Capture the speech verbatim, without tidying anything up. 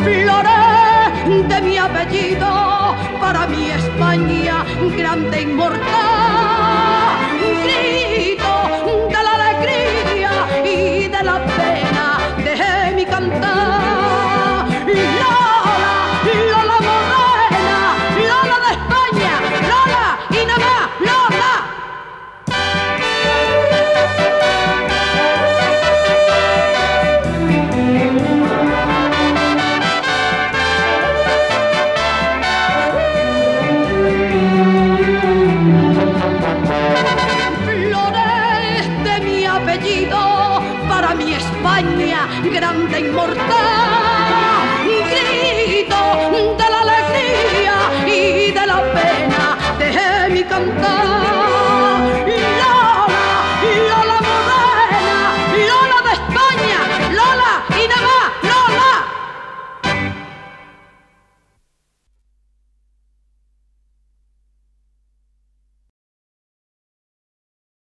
flores de mi apellido, para mi España grande e inmortal. Grito de la alegría y de la pena, dejé mi cantar. Lola, Lola morena, Lola de España, Lola y nada más, Lola. Para mi España grande e inmortal, grito de la alegría y de la pena, dejé mi cantar.